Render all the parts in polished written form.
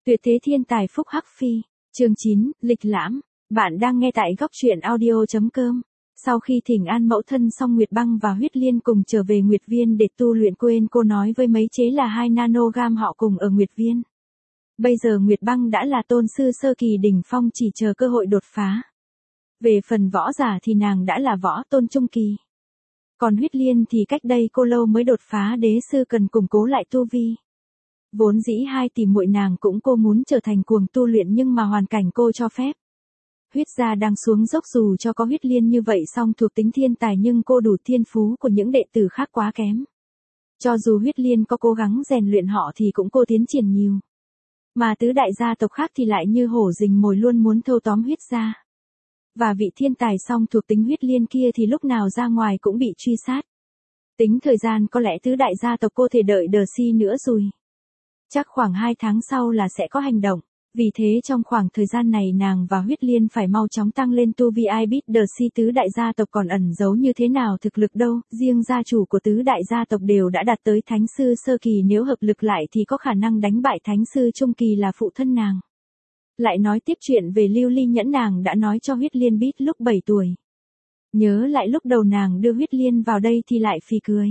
Tuyệt thế thiên tài Phúc Hắc Phi, chương 9, lịch lãm, bạn đang nghe tại góc truyện audio.com. Sau khi thỉnh an mẫu thân xong Nguyệt Băng và Huyết Liên cùng trở về Nguyệt Viên để tu luyện, quên cô nói với mấy chế là 2 nanogam họ cùng ở Nguyệt Viên. Bây giờ Nguyệt Băng đã là tôn sư sơ kỳ đỉnh phong, chỉ chờ cơ hội đột phá. Về phần võ giả thì nàng đã là võ tôn trung kỳ. Còn Huyết Liên thì cách đây cô lâu mới đột phá đế sư, cần củng cố lại tu vi. Vốn dĩ hai tỷ muội nàng cũng cô muốn trở thành cuồng tu luyện, nhưng mà hoàn cảnh cô cho phép. Huyết gia đang xuống dốc, dù cho có Huyết Liên như vậy song thuộc tính thiên tài nhưng cô đủ thiên phú của những đệ tử khác quá kém. Cho dù Huyết Liên có cố gắng rèn luyện họ thì cũng cô tiến triển nhiều. Mà tứ đại gia tộc khác thì lại như hổ rình mồi, luôn muốn thâu tóm Huyết gia. Và vị thiên tài song thuộc tính Huyết Liên kia thì lúc nào ra ngoài cũng bị truy sát. Tính thời gian có lẽ tứ đại gia tộc cô thể đợi đờ si nữa rồi. Chắc khoảng 2 tháng sau là sẽ có hành động. Vì thế trong khoảng thời gian này nàng và Huyết Liên phải mau chóng tăng lên tu vi. Ai biết đờ si tứ đại gia tộc còn ẩn giấu như thế nào thực lực đâu. Riêng gia chủ của tứ đại gia tộc đều đã đạt tới thánh sư sơ kỳ, nếu hợp lực lại thì có khả năng đánh bại thánh sư trung kỳ là phụ thân nàng. Lại nói tiếp chuyện về Lưu Ly Nhẫn, nàng đã nói cho Huyết Liên biết lúc 7 tuổi. Nhớ lại lúc đầu nàng đưa Huyết Liên vào đây thì lại phì cười.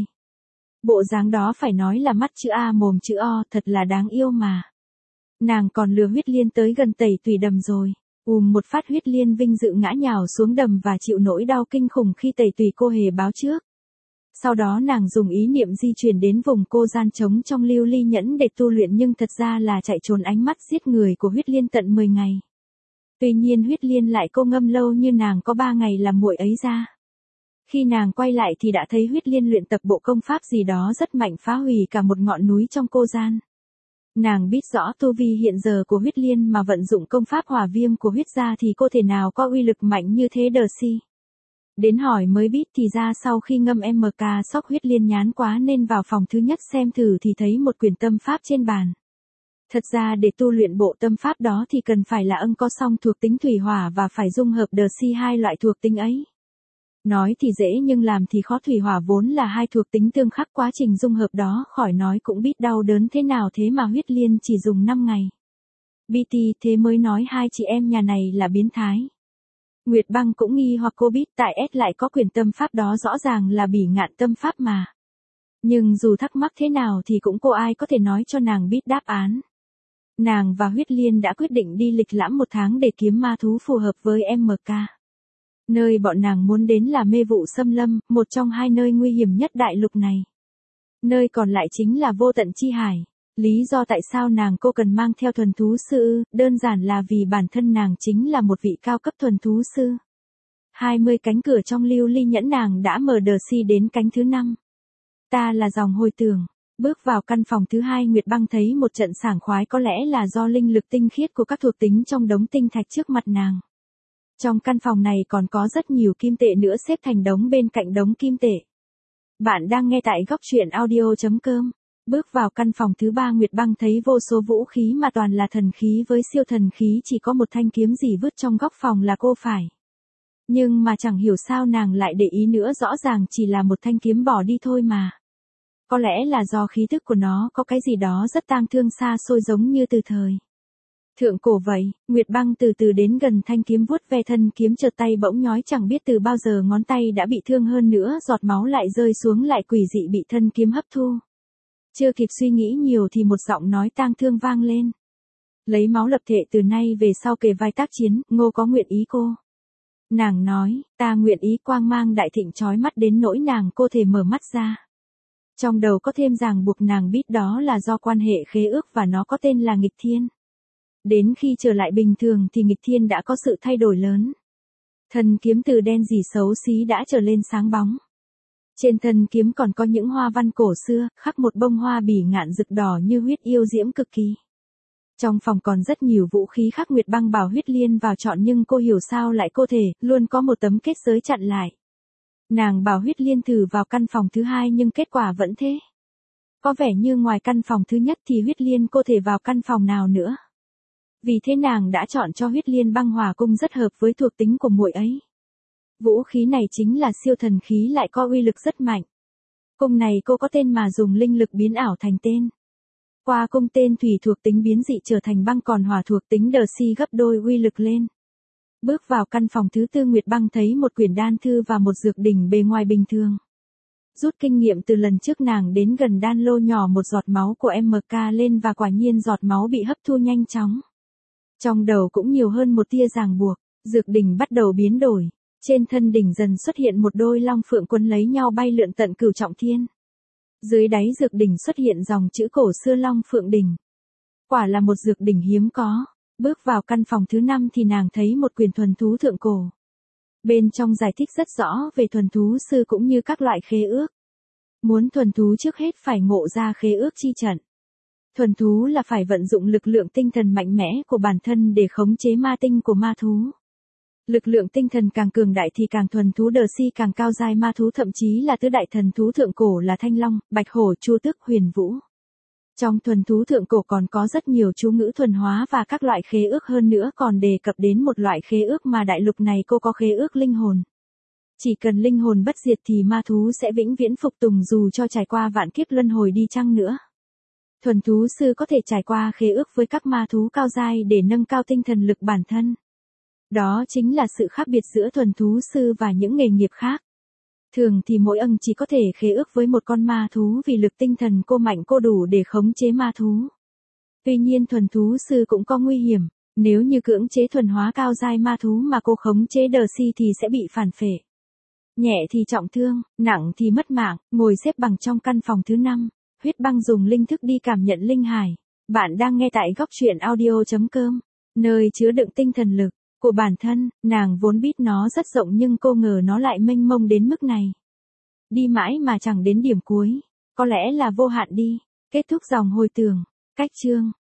Bộ dáng đó phải nói là mắt chữ A mồm chữ O, thật là đáng yêu mà. Nàng còn lừa Huyết Liên tới gần tẩy tùy đầm rồi. Một phát Huyết Liên vinh dự ngã nhào xuống đầm và chịu nỗi đau kinh khủng khi tẩy tùy cô hề báo trước. Sau đó nàng dùng ý niệm di chuyển đến vùng cô gian trống trong Lưu Ly Nhẫn để tu luyện, nhưng thật ra là chạy trốn ánh mắt giết người của Huyết Liên tận 10 ngày. Tuy nhiên Huyết Liên lại cô ngâm lâu như nàng có 3 ngày làm muội ấy ra. Khi nàng quay lại thì đã thấy Huyết Liên luyện tập bộ công pháp gì đó rất mạnh, phá hủy cả một ngọn núi trong cô gian. Nàng biết rõ tu vi hiện giờ của Huyết Liên mà vận dụng công pháp hỏa viêm của Huyết gia thì cô thể nào có uy lực mạnh như thế đờ si. Đến hỏi mới biết thì ra sau khi ngâm MK sóc Huyết Liên nhán quá nên vào phòng thứ nhất xem thử thì thấy một quyển tâm pháp trên bàn. Thật ra để tu luyện bộ tâm pháp đó thì cần phải là có song thuộc tính thủy hỏa và phải dung hợp đờ si hai loại thuộc tính ấy. Nói thì dễ nhưng làm thì khó, thủy hỏa vốn là hai thuộc tính tương khắc, quá trình dung hợp đó khỏi nói cũng biết đau đớn thế nào, thế mà Huyết Liên chỉ dùng 5 ngày. BT thế mới nói hai chị em nhà này là biến thái. Nguyệt Băng cũng nghi hoặc, cô biết tại S lại có quyền tâm pháp đó, rõ ràng là Bỉ Ngạn tâm pháp mà. Nhưng dù thắc mắc thế nào thì cũng cô ai có thể nói cho nàng biết đáp án. Nàng và Huyết Liên đã quyết định đi lịch lãm 1 tháng để kiếm ma thú phù hợp với MK. Nơi bọn nàng muốn đến là Mê Vụ Xâm Lâm, một trong 2 nơi nguy hiểm nhất đại lục này. Nơi còn lại chính là Vô Tận Chi Hải. Lý do tại sao cô cần mang theo thuần thú sư, đơn giản là vì bản thân nàng chính là một vị cao cấp thuần thú sư. 20 cánh cửa trong Lưu Ly Nhẫn nàng đã mở đờ si đến cánh thứ 5. Ta là dòng hồi tưởng. Bước vào căn phòng thứ 2, Nguyệt Băng thấy một trận sảng khoái, có lẽ là do linh lực tinh khiết của các thuộc tính trong đống tinh thạch trước mặt nàng. Trong căn phòng này còn có rất nhiều kim tệ nữa xếp thành đống bên cạnh đống kim tệ. Bạn đang nghe tại góc truyện audio.com. Bước vào căn phòng thứ 3, Nguyệt Băng thấy vô số vũ khí mà toàn là thần khí với siêu thần khí, chỉ có một thanh kiếm gì vứt trong góc phòng là cô phải. Nhưng mà chẳng hiểu sao nàng lại để ý nữa, rõ ràng chỉ là một thanh kiếm bỏ đi thôi mà. Có lẽ là do khí tức của nó có cái gì đó rất tang thương xa xôi, giống như từ thời thượng cổ vậy. Nguyệt Băng từ từ đến gần thanh kiếm, vuốt ve thân kiếm, chợt tay bỗng nhói, chẳng biết từ bao giờ ngón tay đã bị thương hơn nữa, giọt máu lại rơi xuống, lại quỷ dị bị thân kiếm hấp thu. Chưa kịp suy nghĩ nhiều thì một giọng nói tang thương vang lên. Lấy máu lập thể, từ nay về sau kề vai tác chiến, Ngô có nguyện ý cô? Nàng nói, ta nguyện ý. Quang mang đại thịnh chói mắt đến nỗi nàng cô thể mở mắt ra. Trong đầu có thêm ràng buộc, nàng biết đó là do quan hệ khế ước và nó có tên là nghịch thiên. Đến khi trở lại bình thường thì nghịch thiên đã có sự thay đổi lớn. Thân kiếm từ đen rỉ xấu xí đã trở lên sáng bóng. Trên thân kiếm còn có những hoa văn cổ xưa, khắc một bông hoa bỉ ngạn rực đỏ như huyết, yêu diễm cực kỳ. Trong phòng còn rất nhiều vũ khí khác. Nguyệt Băng bảo Huyết Liên vào chọn nhưng cô hiểu sao lại cô thể luôn có một tấm kết giới chặn lại. Nàng bảo Huyết Liên thử vào căn phòng thứ 2 nhưng kết quả vẫn thế. Có vẻ như ngoài căn phòng thứ nhất thì Huyết Liên cô thể vào căn phòng nào nữa. Vì thế nàng đã chọn cho Huyết Liên băng hỏa cung, rất hợp với thuộc tính của muội ấy. Vũ khí này chính là siêu thần khí, lại có uy lực rất mạnh. Cung này cô có tên mà dùng linh lực biến ảo thành tên. Qua cung tên thủy thuộc tính biến dị trở thành băng còn hỏa thuộc tính đờ si gấp đôi uy lực lên. Bước vào căn phòng thứ tư Nguyệt Băng thấy một quyển đan thư và một dược đỉnh bề ngoài bình thường. Rút kinh nghiệm từ lần trước nàng đến gần đan lô nhỏ một giọt máu của MK lên và quả nhiên giọt máu bị hấp thu nhanh chóng. Trong đầu cũng nhiều hơn một tia ràng buộc, dược đỉnh bắt đầu biến đổi. Trên thân đỉnh dần xuất hiện một đôi long phượng quấn lấy nhau bay lượn tận cửu trọng thiên. Dưới đáy dược đỉnh xuất hiện dòng chữ cổ xưa Long Phượng Đỉnh. Quả là một dược đỉnh hiếm có. Bước vào căn phòng thứ 5 thì nàng thấy một quyển thuần thú thượng cổ. Bên trong giải thích rất rõ về thuần thú sư cũng như các loại khế ước. Muốn thuần thú trước hết phải ngộ ra khế ước chi trận. Thuần thú là phải vận dụng lực lượng tinh thần mạnh mẽ của bản thân để khống chế ma tinh của ma thú. Lực lượng tinh thần càng cường đại thì càng thuần thú đờ si càng cao giai ma thú thậm chí là tứ đại thần thú thượng cổ là thanh long, bạch hổ, chu tước, huyền vũ. Trong thuần thú thượng cổ còn có rất nhiều chú ngữ thuần hóa và các loại khế ước hơn nữa còn đề cập đến một loại khế ước mà đại lục này cô có khế ước linh hồn. Chỉ cần linh hồn bất diệt thì ma thú sẽ vĩnh viễn phục tùng dù cho trải qua vạn kiếp luân hồi đi chăng nữa. Thuần thú sư có thể trải qua khế ước với các ma thú cao giai để nâng cao tinh thần lực bản thân. Đó chính là sự khác biệt giữa thuần thú sư và những nghề nghiệp khác. Thường thì mỗi ân chỉ có thể khế ước với một con ma thú vì lực tinh thần cô mạnh cô đủ để khống chế ma thú. Tuy nhiên thuần thú sư cũng có nguy hiểm, nếu như cưỡng chế thuần hóa cao giai ma thú mà cô khống chế đờ si thì sẽ bị phản phệ. Nhẹ thì trọng thương, nặng thì mất mạng, ngồi xếp bằng trong căn phòng thứ 5, Huyết Băng dùng linh thức đi cảm nhận linh hải. Bạn đang nghe tại góc truyện audio.com, nơi chứa đựng tinh thần lực của bản thân. Nàng vốn biết nó rất rộng nhưng cô ngờ nó lại mênh mông đến mức này. Đi mãi mà chẳng đến điểm cuối, có lẽ là vô hạn đi. Kết thúc dòng hồi tưởng. Cách chương